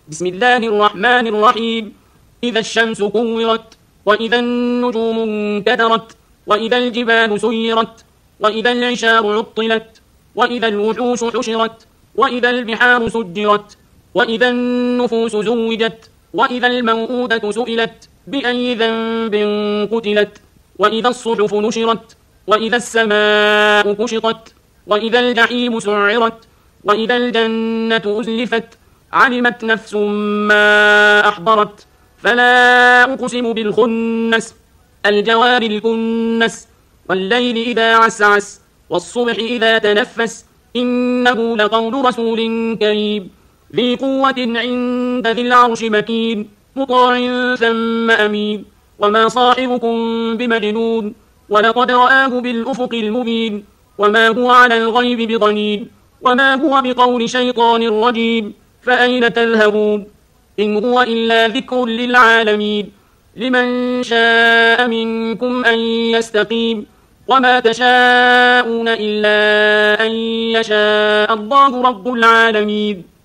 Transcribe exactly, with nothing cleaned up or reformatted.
بسم الله الرحمن الرحيم. إذا الشمس كورت، وإذا النجوم انكدرت، وإذا الجبال سيرت، وإذا العشار عطلت، وإذا الوحوش حشرت، وإذا البحار سجرت، وإذا النفوس زوجت، وإذا الموءودة سئلت بأي ذنب قتلت، وإذا الصحف نشرت، وإذا السماء كشطت، وإذا الجحيم سعرت، وإذا الجنة أزلفت، علمت نفس ما أحضرت. فلا أقسم بالخنس، الجوار الكنس، والليل إذا عسعس، والصبح إذا تنفس، إنه لقول رسول كريم ذي قوة عند ذي العرش مكين، مطاع ثم أمين. وما صاحبكم بمجنون، ولقد رآه بالأفق المبين، وما هو على الغيب بضنين، وما هو بقول شيطان رجيم. فأين تذهبون؟ إن هو إلا ذكر للعالمين، لمن شاء منكم أن يستقيم، وما تشاءون إلا أن يشاء الله رب العالمين.